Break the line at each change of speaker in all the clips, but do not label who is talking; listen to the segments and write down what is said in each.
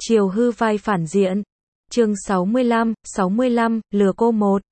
Chiều hư vai phản diện. Chương 65, lừa cô một.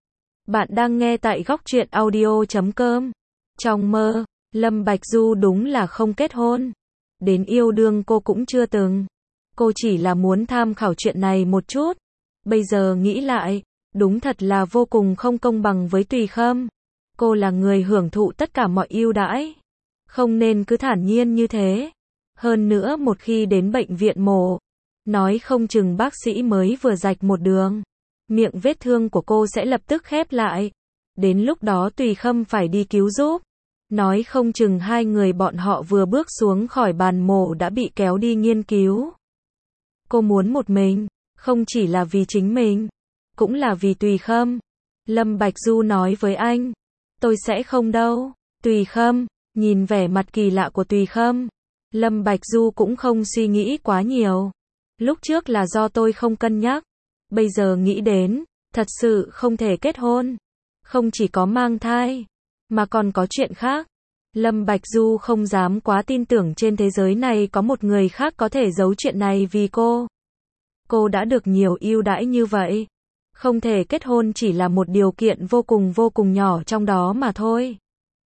Bạn đang nghe tại góc truyện audio.com. Trong mơ, Lâm Bạch Du đúng là không kết hôn. Đến yêu đương cô cũng chưa từng. Cô chỉ là muốn tham khảo chuyện này một chút. Bây giờ nghĩ lại, đúng thật là vô cùng không công bằng với Tùy Khâm. Cô là người hưởng thụ tất cả mọi ưu đãi. Không nên cứ thản nhiên như thế. Hơn nữa một khi đến bệnh viện mổ, nói không chừng bác sĩ mới vừa rạch một đường, miệng vết thương của cô sẽ lập tức khép lại. Đến lúc đó Tùy Khâm phải đi cứu giúp. Nói không chừng hai người bọn họ vừa bước xuống khỏi bàn mổ đã bị kéo đi nghiên cứu. Cô muốn một mình, không chỉ là vì chính mình, cũng là vì Tùy Khâm. Lâm Bạch Du nói với anh, tôi sẽ không đâu. Tùy Khâm, nhìn vẻ mặt kỳ lạ của Tùy Khâm, Lâm Bạch Du cũng không suy nghĩ quá nhiều. Lúc trước là do tôi không cân nhắc. Bây giờ nghĩ đến, thật sự không thể kết hôn. Không chỉ có mang thai, mà còn có chuyện khác. Lâm Bạch Du không dám quá tin tưởng trên thế giới này có một người khác có thể giấu chuyện này vì cô. Cô đã được nhiều ưu đãi như vậy. Không thể kết hôn chỉ là một điều kiện vô cùng nhỏ trong đó mà thôi.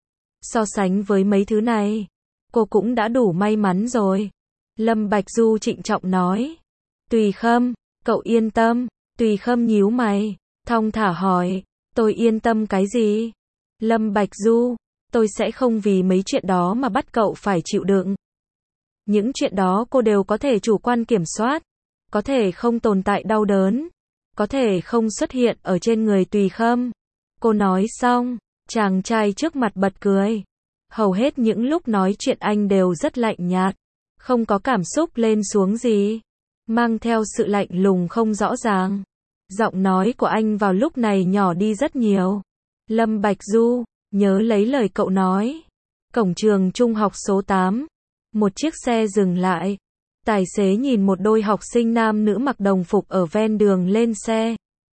So sánh với mấy thứ này, cô cũng đã đủ may mắn rồi. Lâm Bạch Du trịnh trọng nói. Tùy Khâm, cậu yên tâm. Tùy Khâm nhíu mày, thong thả hỏi, tôi yên tâm cái gì? Lâm Bạch Du, tôi sẽ không vì mấy chuyện đó mà bắt cậu phải chịu đựng. Những chuyện đó cô đều có thể chủ quan kiểm soát, có thể không tồn tại đau đớn, có thể không xuất hiện ở trên người Tùy Khâm. Cô nói xong, chàng trai trước mặt bật cười. Hầu hết những lúc nói chuyện anh đều rất lạnh nhạt, không có cảm xúc lên xuống gì, mang theo sự lạnh lùng không rõ ràng. Giọng nói của anh vào lúc này nhỏ đi rất nhiều. Lâm Bạch Du, nhớ lấy lời cậu nói. Cổng trường trung học số 8. Một chiếc xe dừng lại. Tài xế nhìn một đôi học sinh nam nữ mặc đồng phục ở ven đường lên xe.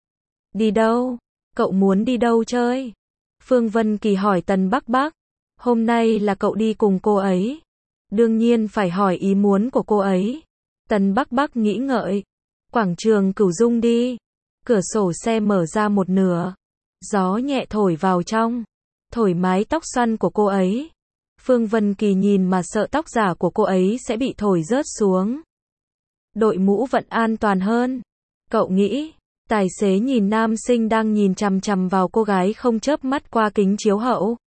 Đi đâu? Cậu muốn đi đâu chơi? Phương Vân Kỳ hỏi Tần Bắc Bắc. Hôm nay là cậu đi cùng cô ấy. Đương nhiên phải hỏi ý muốn của cô ấy. Tần Bắc Bắc nghĩ ngợi. Quảng trường Cửu Dung đi. Cửa sổ xe mở ra một nửa. Gió nhẹ thổi vào trong, thổi mái tóc xoăn của cô ấy. Phương Vân Kỳ nhìn mà sợ tóc giả của cô ấy sẽ bị thổi rớt xuống. Đội mũ vẫn an toàn hơn. Cậu nghĩ. Tài xế nhìn nam sinh đang nhìn chằm chằm vào cô gái không chớp mắt qua kính chiếu hậu.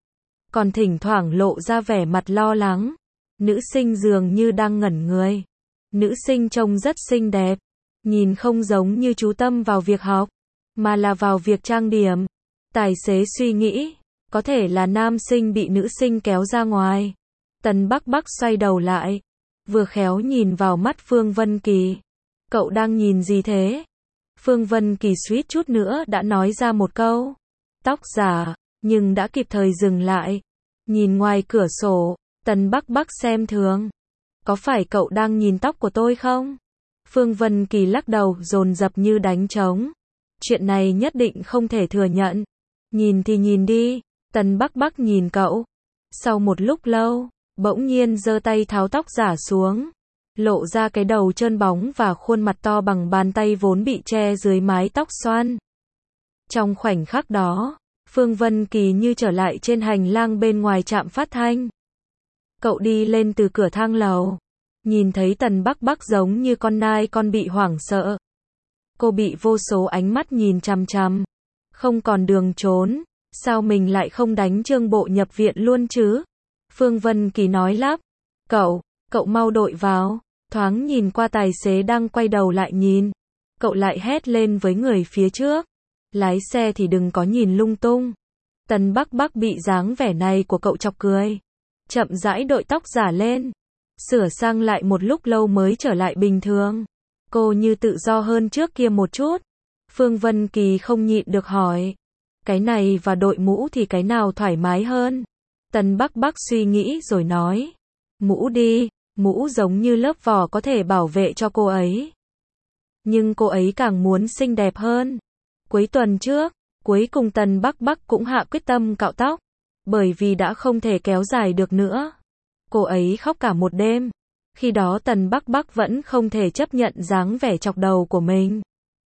Còn thỉnh thoảng lộ ra vẻ mặt lo lắng. Nữ sinh dường như đang ngẩn người. Nữ sinh trông rất xinh đẹp. Nhìn không giống như chú tâm vào việc học, mà là vào việc trang điểm. Tài xế suy nghĩ, có thể là nam sinh bị nữ sinh kéo ra ngoài. Tần Bắc Bắc xoay đầu lại, vừa khéo nhìn vào mắt Phương Vân Kỳ. Cậu đang nhìn gì thế? Phương Vân Kỳ suýt chút nữa đã nói ra một câu. Tóc giả, nhưng đã kịp thời dừng lại. Nhìn ngoài cửa sổ, Tần Bắc Bắc xem thường. Có phải cậu đang nhìn tóc của tôi không? Phương Vân Kỳ lắc đầu dồn dập như đánh trống. Chuyện này nhất định không thể thừa nhận. Nhìn thì nhìn đi. Tần Bắc Bắc nhìn cậu. Sau một lúc lâu, bỗng nhiên giơ tay tháo tóc giả xuống. Lộ ra cái đầu trơn bóng và khuôn mặt to bằng bàn tay vốn bị che dưới mái tóc xoăn. Trong khoảnh khắc đó, Phương Vân Kỳ như trở lại trên hành lang bên ngoài trạm phát thanh. Cậu đi lên từ cửa thang lầu. Nhìn thấy Tần Bắc Bắc giống như con nai con bị hoảng sợ. Cô bị vô số ánh mắt nhìn chằm chằm. Không còn đường trốn. Sao mình lại không đánh Trương Bộ nhập viện luôn chứ? Phương Vân Kỳ nói lắp. Cậu mau đội vào. Thoáng nhìn qua tài xế đang quay đầu lại nhìn. Cậu lại hét lên với người phía trước. Lái xe thì đừng có nhìn lung tung. Tần Bắc Bắc bị dáng vẻ này của cậu chọc cười. Chậm rãi đội tóc giả lên. Sửa sang lại một lúc lâu mới trở lại bình thường. Cô như tự do hơn trước kia một chút. Phương Vân Kỳ không nhịn được hỏi. Cái này và đội mũ thì cái nào thoải mái hơn? Tần Bắc Bắc suy nghĩ rồi nói. Mũ đi, mũ giống như lớp vỏ có thể bảo vệ cho cô ấy. Nhưng cô ấy càng muốn xinh đẹp hơn. Cuối tuần trước, cuối cùng Tần Bắc Bắc cũng hạ quyết tâm cạo tóc. Bởi vì đã không thể kéo dài được nữa. Cô ấy khóc cả một đêm. Khi đó Tần Bắc Bắc vẫn không thể chấp nhận dáng vẻ chọc đầu của mình.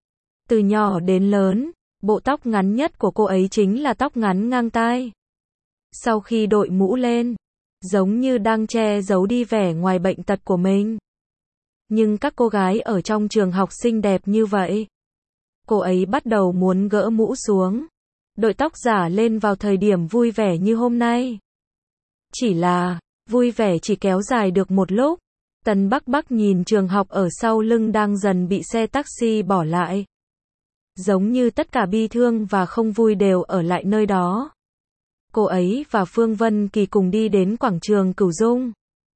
Từ nhỏ đến lớn, bộ tóc ngắn nhất của cô ấy chính là tóc ngắn ngang tai. Sau khi đội mũ lên, giống như đang che giấu đi vẻ ngoài bệnh tật của mình. Nhưng các cô gái ở trong trường học xinh đẹp như vậy. Cô ấy bắt đầu muốn gỡ mũ xuống, đội tóc giả lên vào thời điểm vui vẻ như hôm nay. Chỉ là, vui vẻ chỉ kéo dài được một lúc. Tần Bắc Bắc nhìn trường học ở sau lưng đang dần bị xe taxi bỏ lại. Giống như tất cả bi thương và không vui đều ở lại nơi đó. Cô ấy và Phương Vân Kỳ cùng đi đến quảng trường Cửu Dung.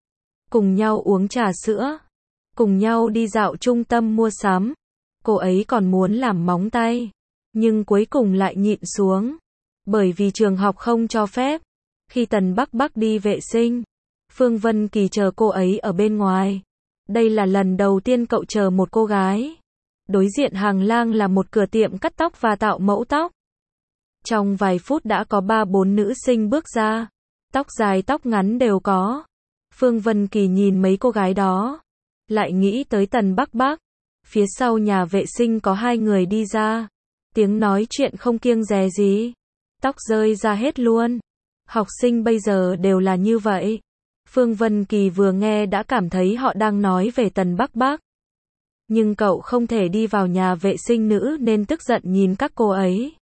Cùng nhau uống trà sữa. Cùng nhau đi dạo trung tâm mua sắm. Cô ấy còn muốn làm móng tay. Nhưng cuối cùng lại nhịn xuống. Bởi vì trường học không cho phép. Khi Tần Bắc Bắc đi vệ sinh, Phương Vân Kỳ chờ cô ấy ở bên ngoài. Đây là lần đầu tiên cậu chờ một cô gái. Đối diện hàng lang là một cửa tiệm cắt tóc và tạo mẫu tóc. Trong vài phút đã có 3-4 nữ sinh bước ra. Tóc dài tóc ngắn đều có. Phương Vân Kỳ nhìn mấy cô gái đó. Lại nghĩ tới Tần Bắc Bắc. Phía sau nhà vệ sinh có 2 người đi ra. Tiếng nói chuyện không kiêng dè gì. Tóc rơi ra hết luôn. Học sinh bây giờ đều là như vậy. Phương Vân Kỳ vừa nghe đã cảm thấy họ đang nói về Tần Bắc Bắc. Nhưng cậu không thể đi vào nhà vệ sinh nữ nên tức giận nhìn các cô ấy.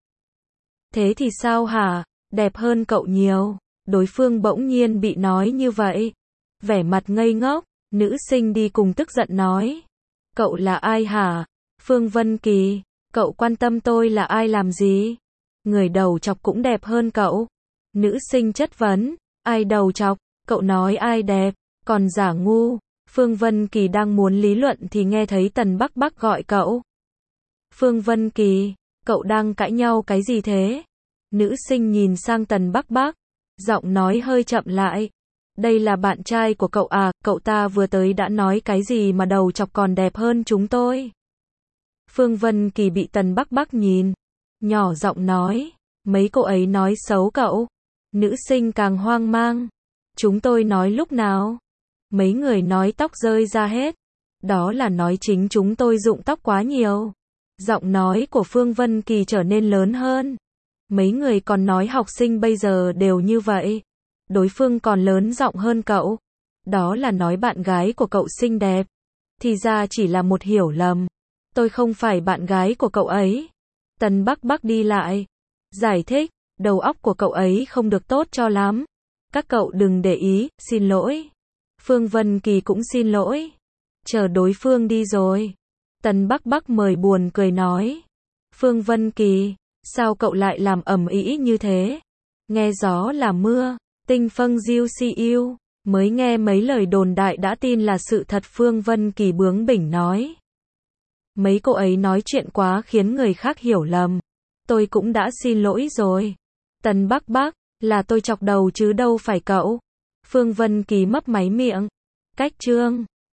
Thế thì sao hả? Đẹp hơn cậu nhiều. Đối phương bỗng nhiên bị nói như vậy. Vẻ mặt ngây ngốc, nữ sinh đi cùng tức giận nói. Cậu là ai hả? Phương Vân Kỳ, cậu quan tâm tôi là ai làm gì? Người đầu chọc cũng đẹp hơn cậu. Nữ sinh chất vấn, ai đầu chọc? Cậu nói ai đẹp, còn giả ngu. Phương Vân Kỳ đang muốn lý luận thì nghe thấy Tần Bắc Bắc gọi cậu. Phương Vân Kỳ, cậu đang cãi nhau cái gì thế? Nữ sinh nhìn sang Tần Bắc Bắc, giọng nói hơi chậm lại. Đây là bạn trai của cậu à, cậu ta vừa tới đã nói cái gì mà đầu chọc còn đẹp hơn chúng tôi. Phương Vân Kỳ bị Tần Bắc Bắc nhìn, nhỏ giọng nói, mấy cô ấy nói xấu cậu. Nữ sinh càng hoang mang. Chúng tôi nói lúc nào? Mấy người nói tóc rơi ra hết. Đó là nói chính chúng tôi rụng tóc quá nhiều. Giọng nói của Phương Vân Kỳ trở nên lớn hơn. Mấy người còn nói học sinh bây giờ đều như vậy. Đối phương còn lớn giọng hơn cậu. Đó là nói bạn gái của cậu xinh đẹp. Thì ra chỉ là một hiểu lầm. Tôi không phải bạn gái của cậu ấy. Tần Bắc Bắc đi lại. Giải thích, đầu óc của cậu ấy không được tốt cho lắm. Các cậu đừng để ý, xin lỗi. Phương Vân Kỳ cũng xin lỗi. Chờ đối phương đi rồi. Tần Bắc Bắc mời buồn cười nói. Phương Vân Kỳ, sao cậu lại làm ầm ĩ như thế? Nghe gió là mưa, tinh phâng diêu si yêu. Mới nghe mấy lời đồn đại đã tin là sự thật. Phương Vân Kỳ bướng bỉnh nói. Mấy cô ấy nói chuyện quá khiến người khác hiểu lầm. Tôi cũng đã xin lỗi rồi. Tần Bắc Bắc, là tôi chọc đầu chứ đâu phải cậu. Phương Vân Kỳ mấp máy miệng. Cách chương